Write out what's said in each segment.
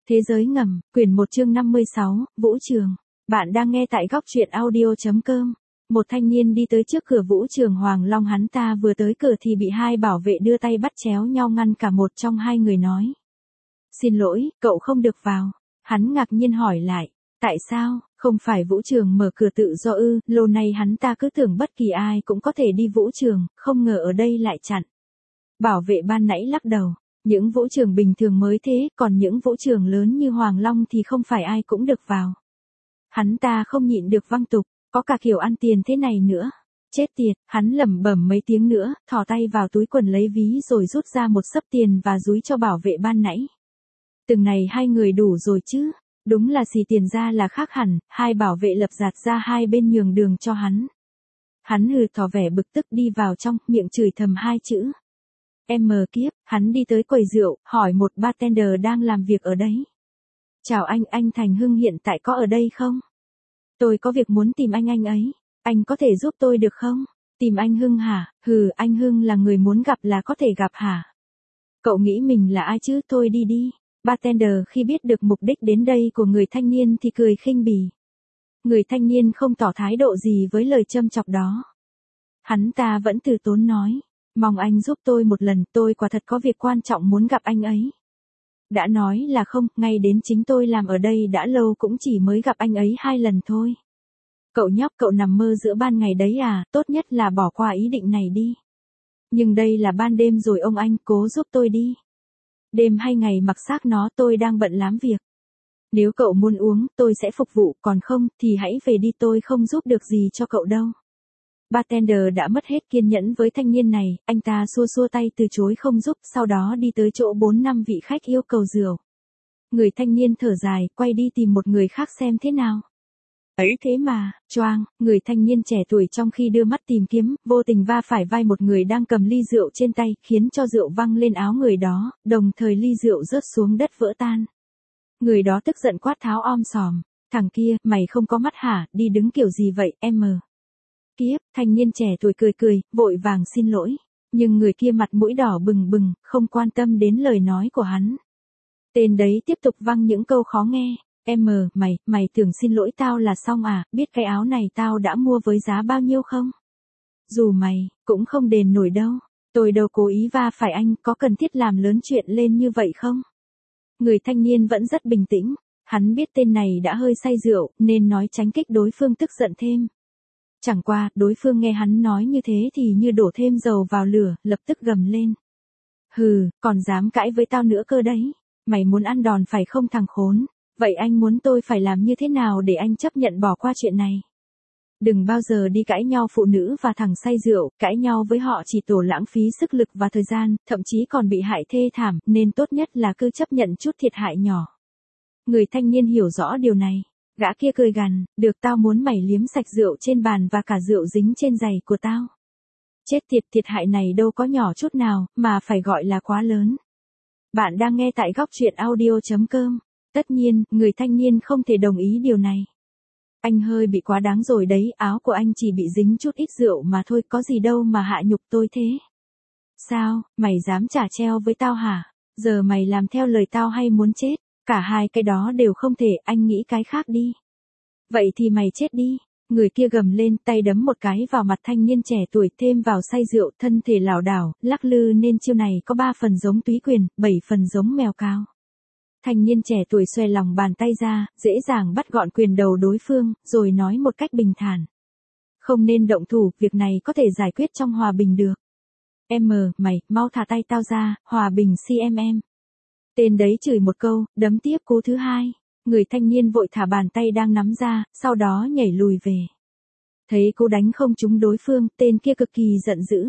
Thế giới ngầm, quyển 1 chương 56, Vũ Trường. Bạn đang nghe tại góc truyện audio.com. Một thanh niên đi tới trước cửa Vũ Trường Hoàng Long, hắn ta vừa tới cửa thì bị hai bảo vệ đưa tay bắt chéo nhau ngăn cả, một trong hai người nói: "Xin lỗi, cậu không được vào." Hắn ngạc nhiên hỏi lại: "Tại sao, không phải Vũ Trường mở cửa tự do ư?" Lâu nay hắn ta cứ tưởng bất kỳ ai cũng có thể đi Vũ Trường, không ngờ ở đây lại chặn. Bảo vệ ban nãy lắc đầu: "Những vũ trường bình thường mới thế, còn những vũ trường lớn như Hoàng Long thì không phải ai cũng được vào." Hắn ta không nhịn được văng tục: "Có cả kiểu ăn tiền thế này nữa. Chết tiệt." Hắn lẩm bẩm mấy tiếng nữa, thò tay vào túi quần lấy ví rồi rút ra một xấp tiền và dúi cho bảo vệ ban nãy. "Từng này hai người đủ rồi chứ?" Đúng là xì tiền ra là khác hẳn, hai bảo vệ lập giạt ra hai bên nhường đường cho hắn. Hắn hừ tỏ vẻ bực tức đi vào trong, miệng chửi thầm hai chữ: "Em mờ kiếp." Hắn đi tới quầy rượu, hỏi một bartender đang làm việc ở đấy: "Chào anh Thành Hưng hiện tại có ở đây không? Tôi có việc muốn tìm anh ấy. Anh có thể giúp tôi được không?" "Tìm anh Hưng hả? Hừ, anh Hưng là người muốn gặp là có thể gặp hả? Cậu nghĩ mình là ai chứ, thôi đi đi." Bartender khi biết được mục đích đến đây của người thanh niên thì cười khinh bỉ. Người thanh niên không tỏ thái độ gì với lời châm chọc đó. Hắn ta vẫn từ tốn nói: "Mong anh giúp tôi một lần, tôi quả thật có việc quan trọng muốn gặp anh ấy." "Đã nói là không, ngay đến chính tôi làm ở đây đã lâu cũng chỉ mới gặp anh ấy 2 lần thôi." "Cậu nhóc, cậu nằm mơ giữa ban ngày đấy à, tốt nhất là bỏ qua ý định này đi. Nhưng đây là ban đêm rồi ông anh, cố giúp tôi đi. Đêm hay ngày mặc xác nó, tôi đang bận lắm việc. Nếu cậu muốn uống, tôi sẽ phục vụ, còn không, thì hãy về đi, tôi không giúp được gì cho cậu đâu." Bartender đã mất hết kiên nhẫn với thanh niên này, anh ta xua xua tay từ chối không giúp, sau đó đi tới chỗ 4-5 vị khách yêu cầu rượu. Người thanh niên thở dài, quay đi tìm một người khác xem thế nào. Ấy thế mà, choang, người thanh niên trẻ tuổi trong khi đưa mắt tìm kiếm, vô tình va phải vai một người đang cầm ly rượu trên tay, khiến cho rượu văng lên áo người đó, đồng thời ly rượu rớt xuống đất vỡ tan. Người đó tức giận quát tháo om sòm: "Thằng kia, mày không có mắt hả, đi đứng kiểu gì vậy, em mờ kiếp." Thanh niên trẻ tuổi cười cười, vội vàng xin lỗi. Nhưng người kia mặt mũi đỏ bừng bừng, không quan tâm đến lời nói của hắn. Tên đấy tiếp tục văng những câu khó nghe: "Em mờ, mày tưởng xin lỗi tao là xong à, biết cái áo này tao đã mua với giá bao nhiêu không? Dù mày, cũng không đền nổi đâu. Tôi đâu cố ý va phải anh, có cần thiết làm lớn chuyện lên như vậy không?" Người thanh niên vẫn rất bình tĩnh. Hắn biết tên này đã hơi say rượu, nên nói tránh kích đối phương tức giận thêm. Chẳng qua, đối phương nghe hắn nói như thế thì như đổ thêm dầu vào lửa, lập tức gầm lên: "Hừ, còn dám cãi với tao nữa cơ đấy. Mày muốn ăn đòn phải không thằng khốn? Vậy anh muốn tôi phải làm như thế nào để anh chấp nhận bỏ qua chuyện này? Đừng bao giờ đi cãi nhau phụ nữ và thằng say rượu, cãi nhau với họ chỉ tổ lãng phí sức lực và thời gian, thậm chí còn bị hại thê thảm, nên tốt nhất là cứ chấp nhận chút thiệt hại nhỏ." Người thanh niên hiểu rõ điều này. Gã kia cười gằn: "Được, tao muốn mày liếm sạch rượu trên bàn và cả rượu dính trên giày của tao." Chết tiệt, thiệt hại này đâu có nhỏ chút nào, mà phải gọi là quá lớn. Bạn đang nghe tại góc truyện audio.com. Tất nhiên, người thanh niên không thể đồng ý điều này. "Anh hơi bị quá đáng rồi đấy, áo của anh chỉ bị dính chút ít rượu mà thôi, có gì đâu mà hạ nhục tôi thế. Sao, mày dám trả treo với tao hả? Giờ mày làm theo lời tao hay muốn chết? Cả hai cái đó đều không thể, anh nghĩ cái khác đi." "Vậy thì mày chết đi." Người kia gầm lên, tay đấm một cái vào mặt thanh niên trẻ tuổi, thêm vào say rượu, thân thể lảo đảo, lắc lư nên chiêu này có 3 phần giống túy quyền, 7 phần giống mèo cao. Thanh niên trẻ tuổi xòe lòng bàn tay ra, dễ dàng bắt gọn quyền đầu đối phương, rồi nói một cách bình thản: "Không nên động thủ, việc này có thể giải quyết trong hòa bình được. Em mờ, mày, mau thả tay tao ra, hòa bình CMM." Tên đấy chửi một câu, đấm tiếp cú thứ hai. Người thanh niên vội thả bàn tay đang nắm ra, sau đó nhảy lùi về. Thấy cú đánh không trúng đối phương, tên kia cực kỳ giận dữ.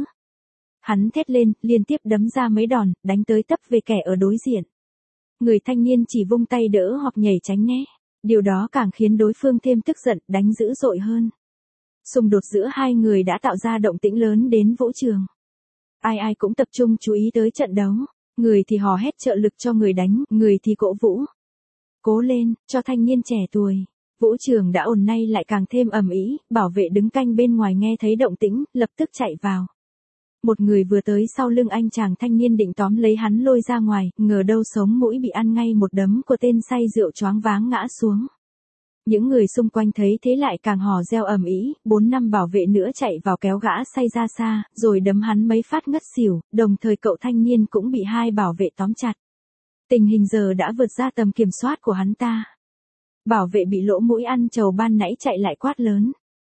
Hắn thét lên, liên tiếp đấm ra mấy đòn, đánh tới tấp về kẻ ở đối diện. Người thanh niên chỉ vung tay đỡ hoặc nhảy tránh né. Điều đó càng khiến đối phương thêm tức giận, đánh dữ dội hơn. Xung đột giữa hai người đã tạo ra động tĩnh lớn đến vũ trường. Ai ai cũng tập trung chú ý tới trận đấu. Người thì hò hét trợ lực cho người đánh, người thì cổ vũ: "Cố lên, cho thanh niên trẻ tuổi." Vũ trường đã ồn nay lại càng thêm ầm ĩ, bảo vệ đứng canh bên ngoài nghe thấy động tĩnh, lập tức chạy vào. Một người vừa tới sau lưng anh chàng thanh niên định tóm lấy hắn lôi ra ngoài, ngờ đâu sống mũi bị ăn ngay một đấm của tên say rượu choáng váng ngã xuống. Những người xung quanh thấy thế lại càng hò reo ầm ĩ, 4-5 bảo vệ nữa chạy vào kéo gã say ra xa, rồi đấm hắn mấy phát ngất xỉu, đồng thời cậu thanh niên cũng bị 2 bảo vệ tóm chặt. Tình hình giờ đã vượt ra tầm kiểm soát của hắn ta. Bảo vệ bị lỗ mũi ăn trầu ban nãy chạy lại quát lớn.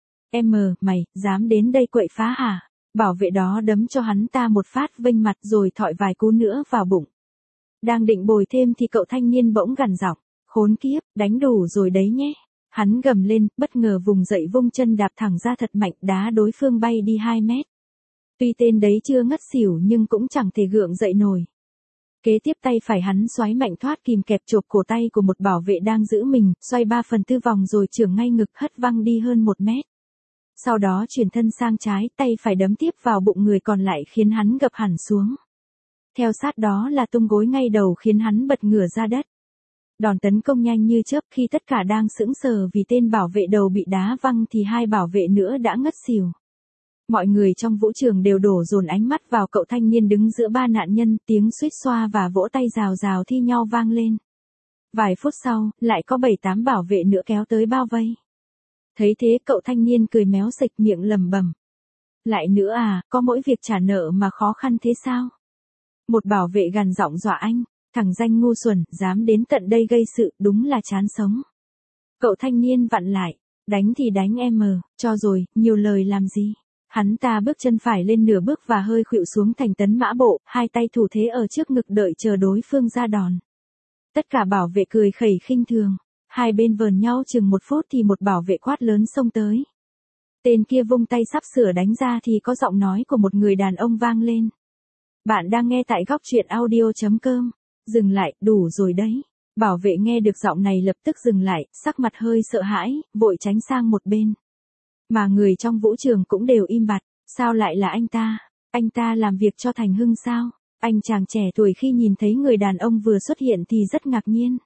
Mày, dám đến đây quậy phá hả? Bảo vệ đó đấm cho hắn ta một phát vênh mặt rồi thọi vài cú nữa vào bụng. Đang định bồi thêm thì cậu thanh niên bỗng gằn giọng. Khốn kiếp, đánh đủ rồi đấy nhé. Hắn gầm lên, bất ngờ vùng dậy vung chân đạp thẳng ra thật mạnh, đá đối phương bay đi 2 mét. Tuy tên đấy chưa ngất xỉu nhưng cũng chẳng thể gượng dậy nổi. Kế tiếp tay phải hắn xoáy mạnh thoát kìm kẹp chộp cổ tay của một bảo vệ đang giữ mình, xoay 3/4 vòng rồi chưởng ngay ngực hất văng đi hơn 1 mét. Sau đó chuyển thân sang trái, tay phải đấm tiếp vào bụng người còn lại khiến hắn gập hẳn xuống. Theo sát đó là tung gối ngay đầu khiến hắn bật ngửa ra đất. Đòn tấn công nhanh như chớp, khi tất cả đang sững sờ vì tên bảo vệ đầu bị đá văng thì 2 bảo vệ nữa đã ngất xỉu. Mọi người trong vũ trường đều đổ dồn ánh mắt vào cậu thanh niên đứng giữa 3 nạn nhân, tiếng suýt xoa và vỗ tay rào rào thi nhau vang lên. Vài phút sau, lại có 7-8 bảo vệ nữa kéo tới bao vây. Thấy thế cậu thanh niên cười méo sạch miệng lẩm bẩm. Lại nữa à, có mỗi việc trả nợ mà khó khăn thế sao? Một bảo vệ gằn giọng dọa anh. Thằng danh ngu xuẩn, dám đến tận đây gây sự, đúng là chán sống. Cậu thanh niên vặn lại, đánh thì đánh cho rồi, nhiều lời làm gì. Hắn ta bước chân phải lên nửa bước và hơi khuỵu xuống thành tấn mã bộ, 2 tay thủ thế ở trước ngực đợi chờ đối phương ra đòn. Tất cả bảo vệ cười khẩy khinh thường, hai bên vờn nhau chừng 1 phút thì một bảo vệ quát lớn xông tới. Tên kia vung tay sắp sửa đánh ra thì có giọng nói của một người đàn ông vang lên. Bạn đang nghe tại góc truyện audio.com. Dừng lại, đủ rồi đấy. Bảo vệ nghe được giọng này lập tức dừng lại, sắc mặt hơi sợ hãi, vội tránh sang một bên. Mà người trong vũ trường cũng đều im bặt, sao lại là anh ta? Anh ta làm việc cho Thành Hưng sao? Anh chàng trẻ tuổi khi nhìn thấy người đàn ông vừa xuất hiện thì rất ngạc nhiên.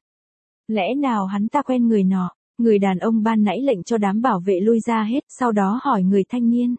Lẽ nào hắn ta quen người nọ? Người đàn ông ban nãy lệnh cho đám bảo vệ lui ra hết, sau đó hỏi người thanh niên.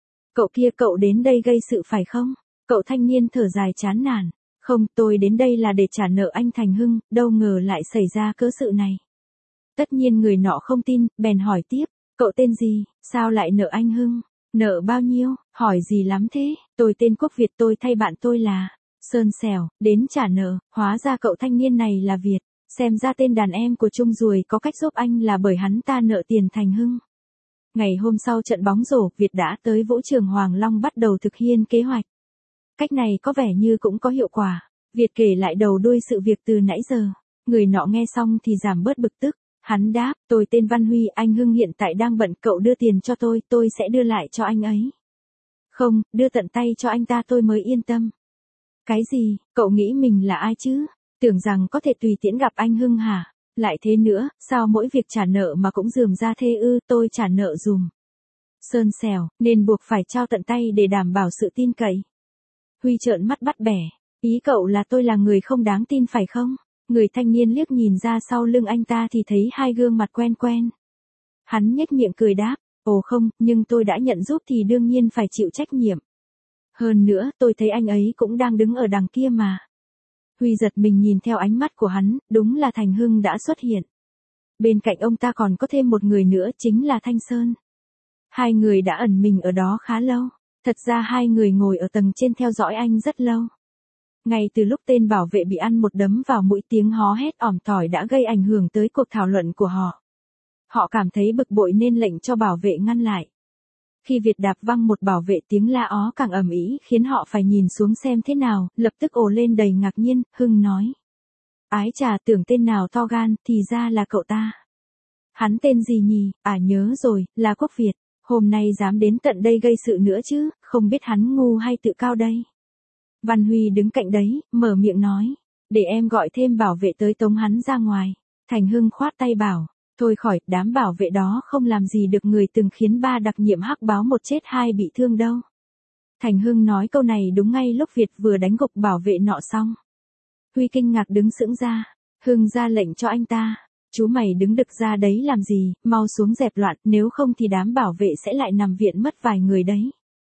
Cậu đến đây gây sự phải không? Cậu thanh niên thở dài chán nản. Không, tôi đến đây là để trả nợ anh Thành Hưng, đâu ngờ lại xảy ra cớ sự này. Tất nhiên người nọ không tin, bèn hỏi tiếp, cậu tên gì, sao lại nợ anh Hưng? Nợ bao nhiêu, hỏi gì lắm thế, tôi tên Quốc Việt, tôi thay bạn tôi là Sơn Sẻo, đến trả nợ. Hóa ra cậu thanh niên này là Việt, xem ra tên đàn em của Trung Ruồi có cách giúp anh là bởi hắn ta nợ tiền Thành Hưng. Ngày hôm sau trận bóng rổ, Việt đã tới vũ trường Hoàng Long bắt đầu thực hiện kế hoạch. Cách này có vẻ như cũng có hiệu quả. Việt kể lại đầu đuôi sự việc từ nãy giờ. Người nọ nghe xong thì giảm bớt bực tức. Hắn đáp, tôi tên Văn Huy, anh Hưng hiện tại đang bận, cậu đưa tiền cho tôi sẽ đưa lại cho anh ấy. Không, đưa tận tay cho anh ta tôi mới yên tâm. Cái gì, cậu nghĩ mình là ai chứ? Tưởng rằng có thể tùy tiện gặp anh Hưng hả? Lại thế nữa, sao mỗi việc trả nợ mà cũng rườm ra thế ư? Tôi trả nợ dùm. Sơn Sẻo, nên buộc phải trao tận tay để đảm bảo sự tin cậy. Huy trợn mắt bắt bẻ, ý cậu là tôi là người không đáng tin phải không? Người thanh niên liếc nhìn ra sau lưng anh ta thì thấy 2 gương mặt quen quen. Hắn nhếch miệng cười đáp, ồ không, nhưng tôi đã nhận giúp thì đương nhiên phải chịu trách nhiệm. Hơn nữa, tôi thấy anh ấy cũng đang đứng ở đằng kia mà. Huy giật mình nhìn theo ánh mắt của hắn, đúng là Thành Hưng đã xuất hiện. Bên cạnh ông ta còn có thêm một người nữa, chính là Thanh Sơn. 2 người đã ẩn mình ở đó khá lâu. Thật ra 2 người ngồi ở tầng trên theo dõi anh rất lâu. Ngay từ lúc tên bảo vệ bị ăn một đấm vào mũi, tiếng hó hét ỏm tỏi đã gây ảnh hưởng tới cuộc thảo luận của họ. Họ cảm thấy bực bội nên lệnh cho bảo vệ ngăn lại. Khi Việt đạp văng một bảo vệ, tiếng la ó càng ầm ĩ khiến họ phải nhìn xuống xem thế nào, lập tức ồ lên đầy ngạc nhiên. Hưng nói. Ái chà, tưởng tên nào to gan, thì ra là cậu ta. Hắn tên gì nhỉ? À nhớ rồi, là Quốc Việt. Hôm nay dám đến tận đây gây sự nữa chứ, không biết hắn ngu hay tự cao đây. Văn Huy đứng cạnh đấy, mở miệng nói, để em gọi thêm bảo vệ tới tống hắn ra ngoài. Thành Hưng khoát tay bảo, thôi khỏi, đám bảo vệ đó không làm gì được người từng khiến 3 đặc nhiệm hắc báo 1 chết 2 bị thương đâu. Thành Hưng nói câu này đúng ngay lúc Việt vừa đánh gục bảo vệ nọ xong. Huy kinh ngạc đứng sững ra, Hưng ra lệnh cho anh ta. Chú mày đứng đực ra đấy làm gì, mau xuống dẹp loạn, nếu không thì đám bảo vệ sẽ lại nằm viện mất vài người đấy.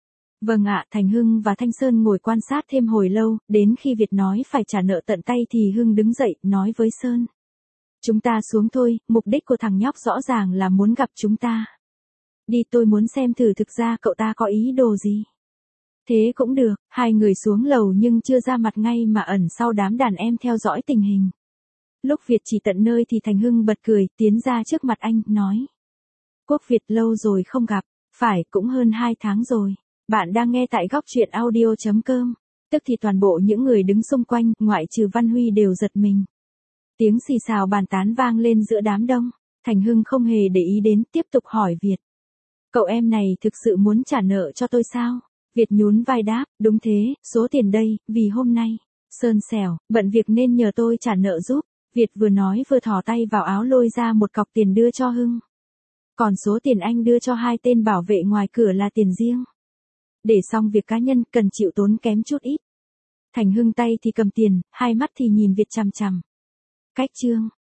Vâng ạ, Thành Hưng và Thanh Sơn ngồi quan sát thêm hồi lâu, đến khi Việt nói phải trả nợ tận tay thì Hưng đứng dậy, nói với Sơn. Chúng ta xuống thôi, mục đích của thằng nhóc rõ ràng là muốn gặp chúng ta. Đi, tôi muốn xem thử thực ra cậu ta có ý đồ gì. Thế cũng được, hai người xuống lầu nhưng chưa ra mặt ngay mà ẩn sau đám đàn em theo dõi tình hình. Lúc Việt chỉ tận nơi thì Thành Hưng bật cười, tiến ra trước mặt anh, nói. Quốc Việt lâu rồi không gặp, phải cũng hơn 2 tháng rồi. Bạn đang nghe tại góc truyện audio.com. Tức thì toàn bộ những người đứng xung quanh, ngoại trừ Văn Huy đều giật mình. Tiếng xì xào bàn tán vang lên giữa đám đông. Thành Hưng không hề để ý đến, tiếp tục hỏi Việt. Cậu em này thực sự muốn trả nợ cho tôi sao? Việt nhún vai đáp, đúng thế, số tiền đây, vì hôm nay. Sơn xẻo, bận việc nên nhờ tôi trả nợ giúp. Việt vừa nói vừa thò tay vào áo lôi ra một cọc tiền đưa cho Hưng. Còn số tiền anh đưa cho hai tên bảo vệ ngoài cửa là tiền riêng. Để xong việc cá nhân cần chịu tốn kém chút ít. Thành Hưng tay thì cầm tiền, hai mắt thì nhìn Việt chằm chằm. Cách chương.